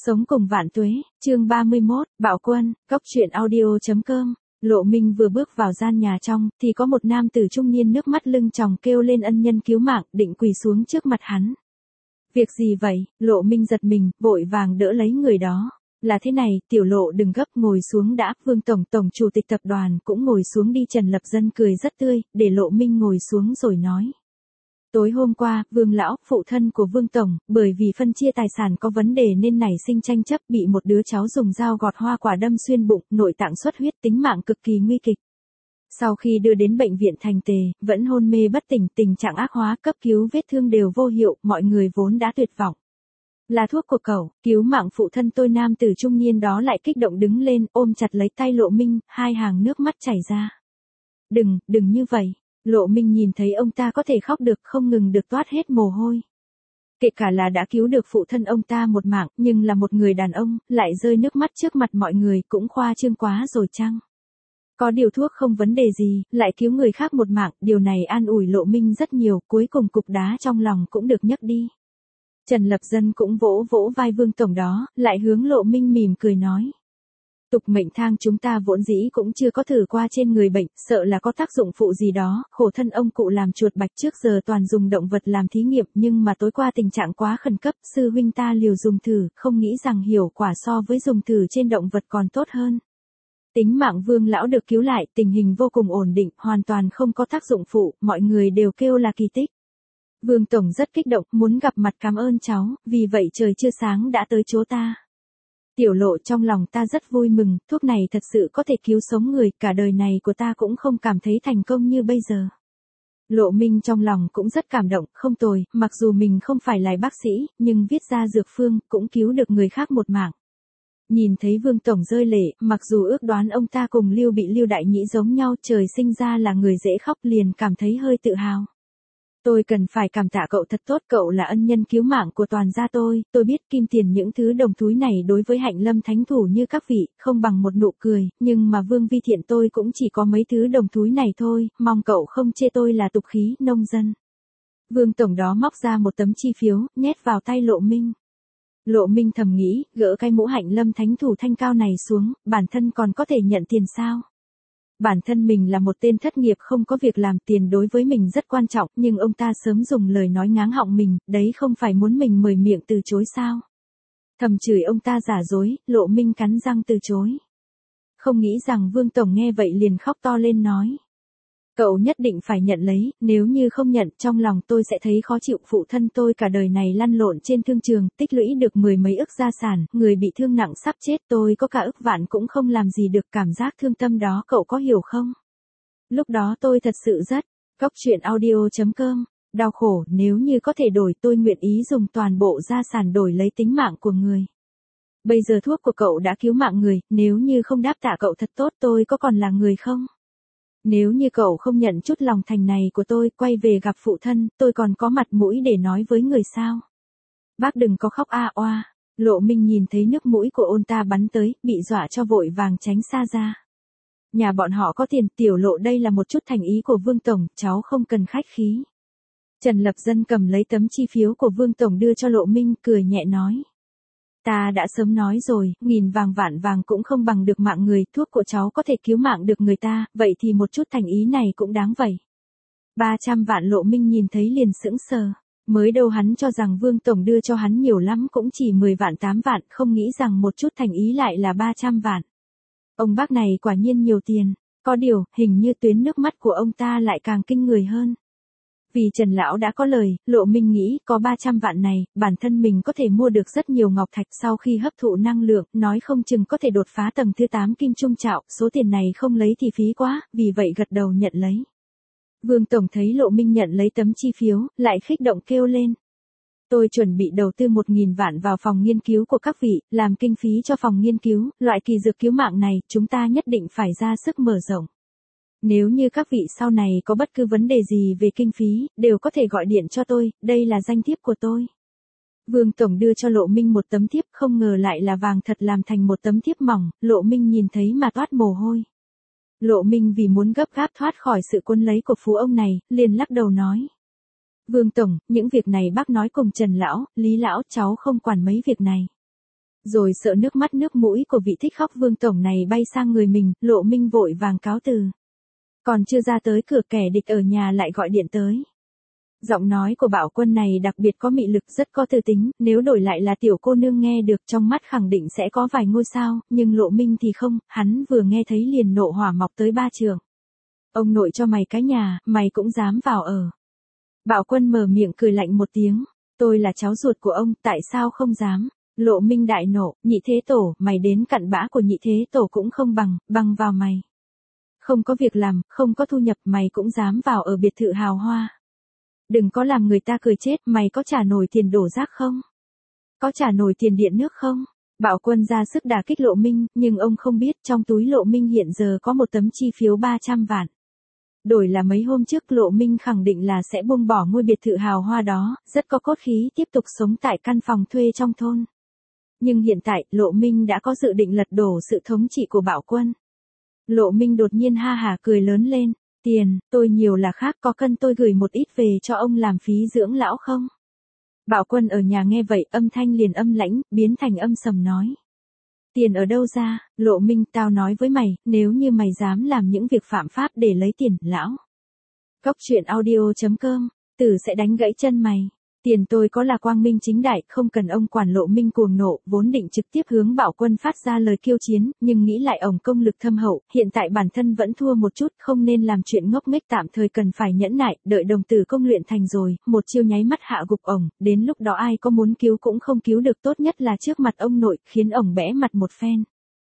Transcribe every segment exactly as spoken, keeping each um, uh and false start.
Sống cùng vạn tuế, chương ba mươi mốt, Bạo Quân, Cốc truyện audio.com. Lộ Minh vừa bước vào gian nhà trong, thì có một nam tử trung niên nước mắt lưng tròng kêu lên ân nhân cứu mạng, định quỳ xuống trước mặt hắn. Việc gì vậy? Lộ Minh giật mình, vội vàng đỡ lấy người đó. Là thế này, tiểu Lộ đừng gấp, ngồi xuống đã. Vương Tổng, Tổng chủ tịch tập đoàn cũng ngồi xuống đi. Trần Lập Dân cười rất tươi, để Lộ Minh ngồi xuống rồi nói. Tối hôm qua, Vương Lão, phụ thân của Vương Tổng, bởi vì phân chia tài sản có vấn đề nên nảy sinh tranh chấp, bị một đứa cháu dùng dao gọt hoa quả đâm xuyên bụng, nội tạng xuất huyết, tính mạng cực kỳ nguy kịch. Sau khi đưa đến bệnh viện Thành Tề, vẫn hôn mê bất tỉnh, tình trạng ác hóa, cấp cứu vết thương đều vô hiệu, mọi người vốn đã tuyệt vọng. Là thuốc của cậu, cứu mạng phụ thân tôi. Nam tử trung niên đó lại kích động đứng lên, ôm chặt lấy tay Lộ Minh, hai hàng nước mắt chảy ra. Đừng, đừng như vậy. Lộ Minh nhìn thấy ông ta có thể khóc được, không ngừng được toát hết mồ hôi. Kể cả là đã cứu được phụ thân ông ta một mạng, nhưng là một người đàn ông, lại rơi nước mắt trước mặt mọi người, cũng khoa trương quá rồi chăng? Có điều thuốc không vấn đề gì, lại cứu người khác một mạng, điều này an ủi Lộ Minh rất nhiều, cuối cùng cục đá trong lòng cũng được nhấc đi. Trần Lập Dân cũng vỗ vỗ vai Vương Tổng đó, lại hướng Lộ Minh mỉm cười nói. Tục mệnh thang chúng ta vốn dĩ cũng chưa có thử qua trên người bệnh, sợ là có tác dụng phụ gì đó, khổ thân ông cụ làm chuột bạch trước giờ toàn dùng động vật làm thí nghiệm, nhưng mà tối qua tình trạng quá khẩn cấp, sư huynh ta liều dùng thử, không nghĩ rằng hiệu quả so với dùng thử trên động vật còn tốt hơn. Tính mạng Vương Lão được cứu lại, tình hình vô cùng ổn định, hoàn toàn không có tác dụng phụ, mọi người đều kêu là kỳ tích. Vương Tổng rất kích động, muốn gặp mặt cảm ơn cháu, vì vậy trời chưa sáng đã tới chỗ ta. Tiểu Lộ, trong lòng ta rất vui mừng, thuốc này thật sự có thể cứu sống người, cả đời này của ta cũng không cảm thấy thành công như bây giờ. Lộ Minh trong lòng cũng rất cảm động, không tồi, mặc dù mình không phải là bác sĩ, nhưng viết ra dược phương, cũng cứu được người khác một mạng. Nhìn thấy Vương Tổng rơi lệ, mặc dù ước đoán ông ta cùng Lưu Bị Lưu Đại Nhĩ giống nhau, trời sinh ra là người dễ khóc, liền cảm thấy hơi tự hào. Tôi cần phải cảm tạ cậu thật tốt, cậu là ân nhân cứu mạng của toàn gia tôi, tôi biết kim tiền những thứ đồng túi này đối với Hạnh Lâm thánh thủ như các vị, không bằng một nụ cười, nhưng mà Vương Vi Thiện tôi cũng chỉ có mấy thứ đồng túi này thôi, mong cậu không chê tôi là tục khí, nông dân. Vương Tổng đó móc ra một tấm chi phiếu, nhét vào tay Lộ Minh. Lộ Minh thầm nghĩ, gỡ cái mũ Hạnh Lâm thánh thủ thanh cao này xuống, bản thân còn có thể nhận tiền sao? Bản thân mình là một tên thất nghiệp không có việc làm, tiền đối với mình rất quan trọng, nhưng ông ta sớm dùng lời nói ngáng họng mình, đấy không phải muốn mình mời miệng từ chối sao? Thầm chửi ông ta giả dối, Lộ Minh cắn răng từ chối. Không nghĩ rằng Vương Tổng nghe vậy liền khóc to lên nói. Cậu nhất định phải nhận lấy, nếu như không nhận, trong lòng tôi sẽ thấy khó chịu. Phụ thân tôi cả đời này lăn lộn trên thương trường, tích lũy được mười mấy ức gia sản, người bị thương nặng sắp chết, tôi có cả ức vạn cũng không làm gì được, cảm giác thương tâm đó cậu có hiểu không? Lúc đó tôi thật sự rất, Cốc truyện audio.com, đau khổ, nếu như có thể đổi tôi nguyện ý dùng toàn bộ gia sản đổi lấy tính mạng của người. Bây giờ thuốc của cậu đã cứu mạng người, nếu như không đáp tạ cậu thật tốt tôi có còn là người không? Nếu như cậu không nhận chút lòng thành này của tôi, quay về gặp phụ thân, tôi còn có mặt mũi để nói với người sao? Bác đừng có khóc a oa. Lộ Minh nhìn thấy nước mũi của ông ta bắn tới, bị dọa cho vội vàng tránh xa ra. Nhà bọn họ có tiền, Tiểu Lộ đây là một chút thành ý của Vương Tổng, cháu không cần khách khí. Trần Lập Dân cầm lấy tấm chi phiếu của Vương Tổng đưa cho Lộ Minh, cười nhẹ nói. Ta đã sớm nói rồi, nghìn vàng vạn vàng cũng không bằng được mạng người, thuốc của cháu có thể cứu mạng được người ta, vậy thì một chút thành ý này cũng đáng vậy. ba trăm vạn. Lộ Minh nhìn thấy liền sững sờ, mới đầu hắn cho rằng Vương Tổng đưa cho hắn nhiều lắm cũng chỉ mười vạn tám vạn, không nghĩ rằng một chút thành ý lại là ba trăm vạn. Ông bác này quả nhiên nhiều tiền, có điều, hình như tuyến nước mắt của ông ta lại càng kinh người hơn. Vì Trần Lão đã có lời, Lộ Minh nghĩ có ba trăm vạn này, bản thân mình có thể mua được rất nhiều ngọc thạch, sau khi hấp thụ năng lượng, nói không chừng có thể đột phá tầng thứ tám kim trung trạo, số tiền này không lấy thì phí quá, vì vậy gật đầu nhận lấy. Vương Tổng thấy Lộ Minh nhận lấy tấm chi phiếu, lại khích động kêu lên. Tôi chuẩn bị đầu tư một nghìn vạn vào phòng nghiên cứu của các vị, làm kinh phí cho phòng nghiên cứu, loại kỳ dược cứu mạng này, chúng ta nhất định phải ra sức mở rộng. Nếu như các vị sau này có bất cứ vấn đề gì về kinh phí, đều có thể gọi điện cho tôi, đây là danh thiếp của tôi. Vương Tổng đưa cho Lộ Minh một tấm thiếp, không ngờ lại là vàng thật làm thành một tấm thiếp mỏng, Lộ Minh nhìn thấy mà toát mồ hôi. Lộ Minh vì muốn gấp gáp thoát khỏi sự cuốn lấy của phú ông này, liền lắc đầu nói. Vương Tổng, những việc này bác nói cùng Trần Lão, Lý Lão, cháu không quản mấy việc này. Rồi sợ nước mắt nước mũi của vị thích khóc Vương tổng này bay sang người mình, Lộ Minh vội vàng cáo từ. Còn chưa ra tới cửa kẻ địch ở nhà lại gọi điện tới. Giọng nói của Bảo Quân này đặc biệt có mị lực, rất có tư tính, nếu đổi lại là tiểu cô nương nghe được trong mắt khẳng định sẽ có vài ngôi sao, nhưng Lộ Minh thì không, hắn vừa nghe thấy liền nộ hỏa mọc tới ba trường. Ông nội cho mày cái nhà, mày cũng dám vào ở. Bảo Quân mở miệng cười lạnh một tiếng, tôi là cháu ruột của ông, tại sao không dám? Lộ Minh đại nộ, Nhị Thế Tổ, mày đến cặn bã của Nhị Thế Tổ cũng không bằng, bằng vào mày. Không có việc làm, không có thu nhập, mày cũng dám vào ở biệt thự hào hoa. Đừng có làm người ta cười chết, mày có trả nổi tiền đổ rác không? Có trả nổi tiền điện nước không? Bảo Quân ra sức đả kích Lộ Minh, nhưng ông không biết trong túi Lộ Minh hiện giờ có một tấm chi phiếu ba trăm vạn. Đổi là mấy hôm trước Lộ Minh khẳng định là sẽ buông bỏ ngôi biệt thự hào hoa đó, rất có cốt khí tiếp tục sống tại căn phòng thuê trong thôn. Nhưng hiện tại, Lộ Minh đã có dự định lật đổ sự thống trị của Bảo Quân. Lộ Minh đột nhiên ha hả cười lớn lên, tiền, tôi nhiều là khác, có cần tôi gửi một ít về cho ông làm phí dưỡng lão không? Bảo Quân ở nhà nghe vậy, âm thanh liền âm lãnh, biến thành âm sầm nói. Tiền ở đâu ra? Lộ Minh, tao nói với mày, nếu như mày dám làm những việc phạm pháp để lấy tiền, lão. Cóc truyện audio chấm com, tử sẽ đánh gãy chân mày. Tiền tôi có là quang minh chính đại, không cần ông quản. Lộ Minh cuồng nộ, vốn định trực tiếp hướng Bảo Quân phát ra lời kiêu chiến, nhưng nghĩ lại ổng công lực thâm hậu, hiện tại bản thân vẫn thua một chút, không nên làm chuyện ngốc nghếch, tạm thời cần phải nhẫn nại, đợi đồng tử công luyện thành rồi, một chiêu nháy mắt hạ gục ổng, đến lúc đó ai có muốn cứu cũng không cứu được, tốt nhất là trước mặt ông nội, khiến ổng bẽ mặt một phen.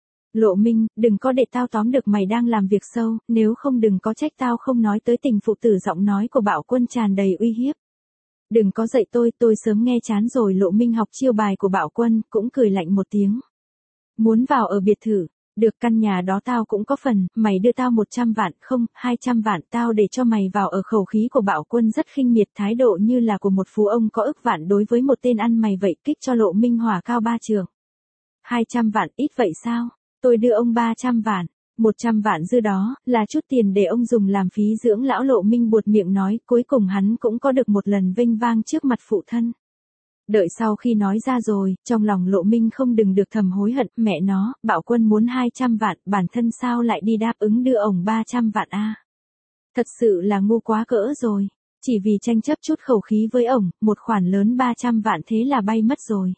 Lộ Minh, đừng có để tao tóm được mày đang làm việc sâu, nếu không đừng có trách tao không nói tới tình phụ tử. Giọng nói của Bảo Quân tràn đầy uy hiếp. Đừng có dạy tôi, tôi sớm nghe chán rồi. Lộ Minh học chiêu bài của Bảo Quân, cũng cười lạnh một tiếng. Muốn vào ở biệt thự, được, căn nhà đó tao cũng có phần, mày đưa tao một trăm vạn, không, hai trăm vạn, tao để cho mày vào ở. Khẩu khí của Bảo Quân rất khinh miệt, thái độ như là của một phú ông có ức vạn đối với một tên ăn mày vậy, kích cho Lộ Minh hỏa cao ba trường. hai trăm vạn, ít vậy sao? Tôi đưa ông ba trăm vạn. một trăm vạn dư đó, là chút tiền để ông dùng làm phí dưỡng lão. Lộ Minh buột miệng nói, cuối cùng hắn cũng có được một lần vinh vang trước mặt phụ thân. Đợi sau khi nói ra rồi, trong lòng Lộ Minh không đừng được thầm hối hận, mẹ nó, Bảo Quân muốn hai trăm vạn, bản thân sao lại đi đáp ứng đưa ổng ba trăm vạn a? Thật sự là ngu quá cỡ rồi, chỉ vì tranh chấp chút khẩu khí với ổng, một khoản lớn ba trăm vạn thế là bay mất rồi.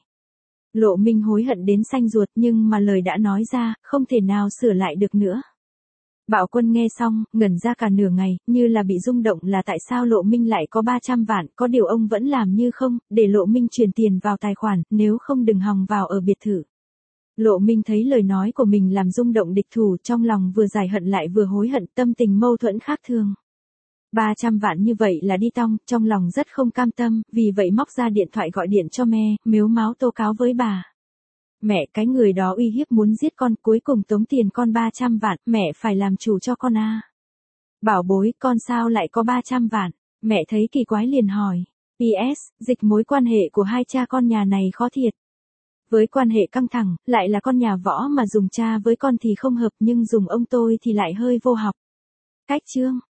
Lộ Minh hối hận đến xanh ruột, nhưng mà lời đã nói ra, không thể nào sửa lại được nữa. Bảo Quân nghe xong, ngẩn ra cả nửa ngày, như là bị rung động, là tại sao Lộ Minh lại có ba trăm vạn, có điều ông vẫn làm như không, để Lộ Minh chuyển tiền vào tài khoản, nếu không đừng hòng vào ở biệt thự. Lộ Minh thấy lời nói của mình làm rung động địch thủ, trong lòng vừa giải hận lại vừa hối hận, tâm tình mâu thuẫn khác thường. ba trăm vạn như vậy là đi tong, trong lòng rất không cam tâm, vì vậy móc ra điện thoại gọi điện cho mẹ, mếu máo tố cáo với bà. Mẹ, cái người đó uy hiếp muốn giết con, cuối cùng tống tiền con ba trăm vạn, mẹ phải làm chủ cho con a. Bảo bối, con sao lại có ba trăm vạn? Mẹ thấy kỳ quái liền hỏi. pê ét, dịch mối quan hệ của hai cha con nhà này khó thiệt. Với quan hệ căng thẳng, lại là con nhà võ mà dùng cha với con thì không hợp, nhưng dùng ông tôi thì lại hơi vô học. Cách chương.